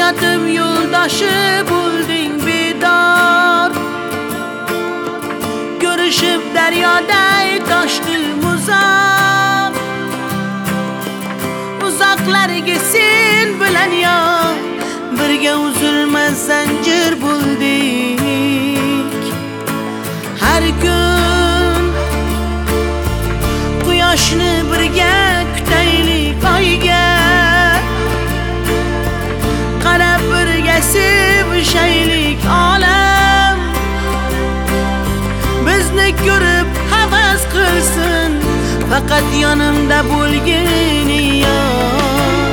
hayotim yo'ldoshi bo'lding bedor. Ko'rishib daryoday toshdi uzoq, uzoqlarga sen bilan yo birga uzilmas zanjir bo'ldik. Har kun quyoshni birga kutaylik oyga, qarab birga sevishaylik olam. Bizni ko'rib havas qilsin faqat yonimda bo'lgin yor.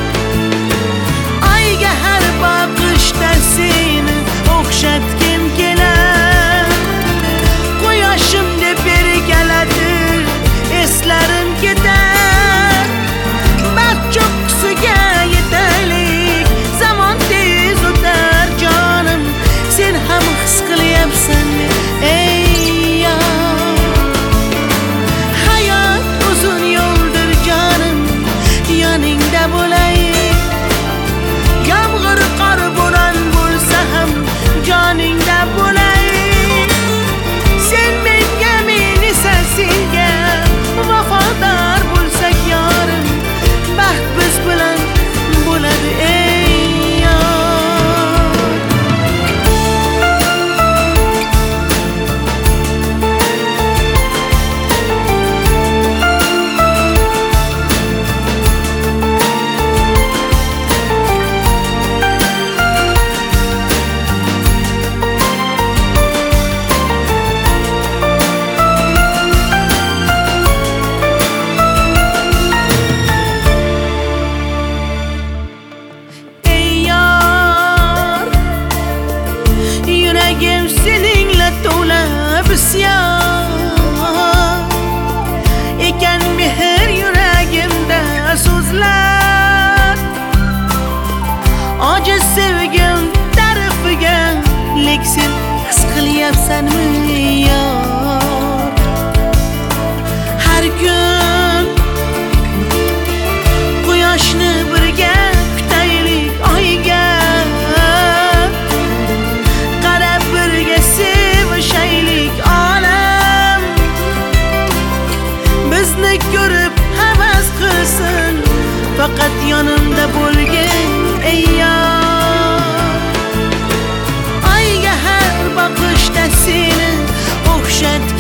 Oyga har boqishda seni o'xshatgim kelar, quyoshim deb erkalatib eslarim ketar. Baxt cho'qqisiga yetaylik, zamon tez o'tar jonim, sen ham his qilyapsan ey yor. Hayot uzun yo'ldir jonim, yoningda bo'lay. Yomg'ir qor bo'ron bo'lsa ham joningda bo'lay. Sen menga, men esa senga vafodor bo'lsak yorim, baxt biz bilan bo'ladi ey yor. Yuragim seningla to'la bisyon ekan, mehr yuragimda so'zlar. Ojiz sevgim tarifiga, lek sen his qilyapsanmi yor? Har kun quyoshni birga kutaylik oyga, sevishaylik olam. Bizni ko'rib havas qilsin faqat yonimda bo'lgin ey yor. Oyga har boqishda seni o'xshatgim